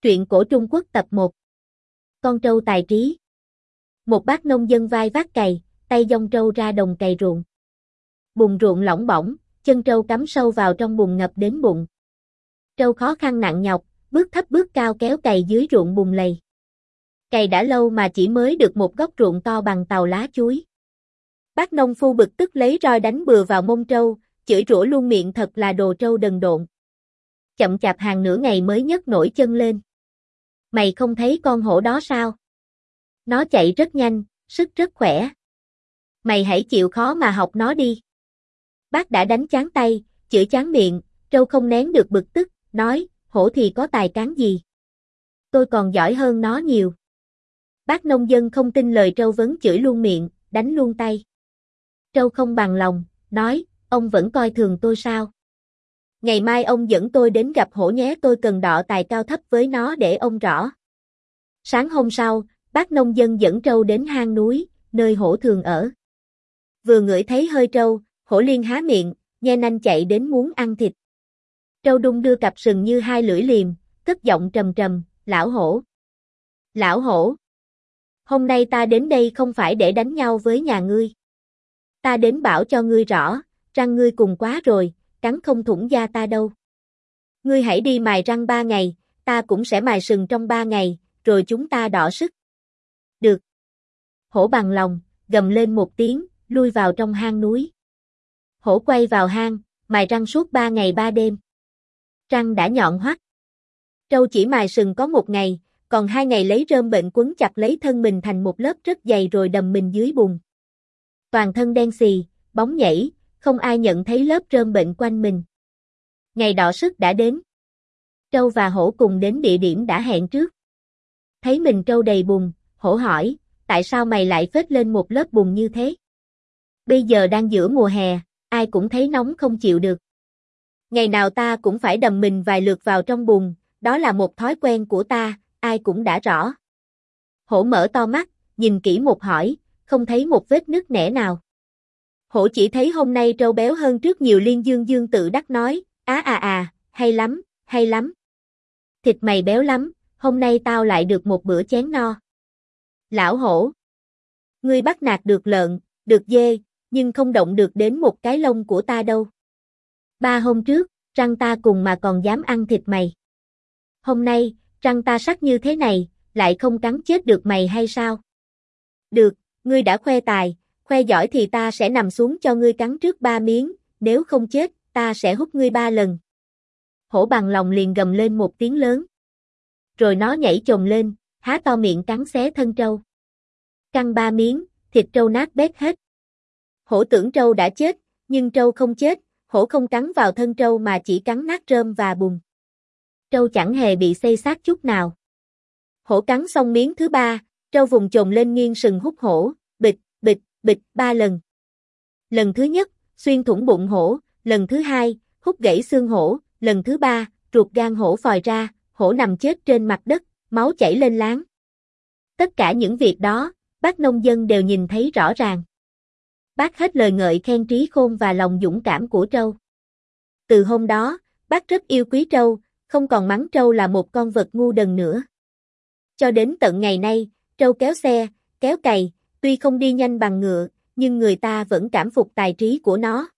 Truyện cổ Trung Quốc tập 1. Con trâu tài trí. Một bác nông dân vai vác cày, tay giong trâu ra đồng cày ruộng. Bùn ruộng lỏng bỏng, chân trâu cắm sâu vào trong bùn ngập đến bụng. Trâu khó khăn nặng nhọc, bước thấp bước cao kéo cày dưới ruộng bùn lầy. Cày đã lâu mà chỉ mới được một góc ruộng to bằng tàu lá chuối. Bác nông phu bực tức lấy roi đánh bừa vào mông trâu, chửi rủa luôn miệng thật là đồ trâu đần độn. Chậm chạp hàng nửa ngày mới nhấc nổi chân lên. Mày không thấy con hổ đó sao? Nó chạy rất nhanh, sức rất khỏe. Mày hãy chịu khó mà học nó đi. Bác đã đánh chán tay, chửi chán miệng, trâu không nén được bực tức, nói, hổ thì có tài cán gì? Tôi còn giỏi hơn nó nhiều. Bác nông dân không tin lời trâu vấn chửi luôn miệng, đánh luôn tay. Trâu không bằng lòng, nói, ông vẫn coi thường tôi sao? Ngày mai ông dẫn tôi đến gặp hổ nhé, tôi cần đọ tài cao thấp với nó để ông rõ. Sáng hôm sau, bác nông dân dẫn trâu đến hang núi, nơi hổ thường ở. Vừa ngửi thấy hơi trâu, hổ liền há miệng, nhe nanh chạy đến muốn ăn thịt. Trâu đung đưa cặp sừng như hai lưỡi liềm, cất giọng trầm trầm, lão hổ. Lão hổ. Hôm nay ta đến đây không phải để đánh nhau với nhà ngươi. Ta đến bảo cho ngươi rõ, răng ngươi cùng quá rồi, cắn không thủng da ta đâu. Ngươi hãy đi mài răng 3 ngày, ta cũng sẽ mài sừng trong 3 ngày, rồi chúng ta đọ sức. Được. Hổ bằng lòng, gầm lên một tiếng, lui vào trong hang núi. Hổ quay vào hang, mài răng suốt 3 ngày 3 đêm. Răng đã nhọn hoắt. Trâu chỉ mài sừng có 1 ngày, còn 2 ngày lấy rơm bệnh quấn chặt lấy thân mình thành một lớp rất dày rồi đầm mình dưới bùn. Toàn thân đen xì, bóng nhảy, không ai nhận thấy lớp rơm bệnh quanh mình. Ngày đọ sức đã đến. Trâu và hổ cùng đến địa điểm đã hẹn trước. Thấy mình trâu đầy bùn, hổ hỏi, tại sao mày lại phết lên một lớp bùn như thế? Bây giờ đang giữa mùa hè, ai cũng thấy nóng không chịu được. Ngày nào ta cũng phải đầm mình vài lượt vào trong bùn, đó là một thói quen của ta, ai cũng đã rõ. Hổ mở to mắt, nhìn kỹ một hỏi, không thấy một vết nứt nẻ nào. Hổ chỉ thấy hôm nay trâu béo hơn trước nhiều, liên dương dương tự đắc nói, hay lắm, hay lắm. Thịt mày béo lắm, hôm nay tao lại được một bữa chén no. Lão hổ. Ngươi bắt nạt được lợn, được dê, nhưng không động được đến một cái lông của ta đâu. 3 hôm trước, răng ta cùng mà còn dám ăn thịt mày. Hôm nay, răng ta sắc như thế này, lại không cắn chết được mày hay sao? Được, ngươi đã khoe tài, khoe giỏi thì ta sẽ nằm xuống cho ngươi cắn trước 3 miếng, nếu không chết, ta sẽ hút ngươi 3 lần. Hổ bằng lòng liền gầm lên một tiếng lớn. Rồi nó nhảy chồm lên, há to miệng cắn xé thân trâu. Cắn 3 miếng, thịt trâu nát bét hết. Hổ tưởng trâu đã chết, nhưng trâu không chết, hổ không cắn vào thân trâu mà chỉ cắn nát rơm và bùn. Trâu chẳng hề bị xây xát chút nào. Hổ cắn xong miếng thứ 3, trâu vùng chồm lên nghiêng sừng hút hổ, bịch, bịch, bịch 3 lần. Lần thứ nhất, xuyên thủng bụng hổ, lần thứ 2, hút gãy xương hổ, lần thứ 3, ruột gan hổ phòi ra, hổ nằm chết trên mặt đất, máu chảy lên láng. Tất cả những việc đó, bác nông dân đều nhìn thấy rõ ràng. Bác hết lời ngợi khen trí khôn và lòng dũng cảm của trâu. Từ hôm đó, bác rất yêu quý trâu, không còn mắng trâu là một con vật ngu đần nữa. Cho đến tận ngày nay, trâu kéo xe, kéo cày, tuy không đi nhanh bằng ngựa, nhưng người ta vẫn cảm phục tài trí của nó.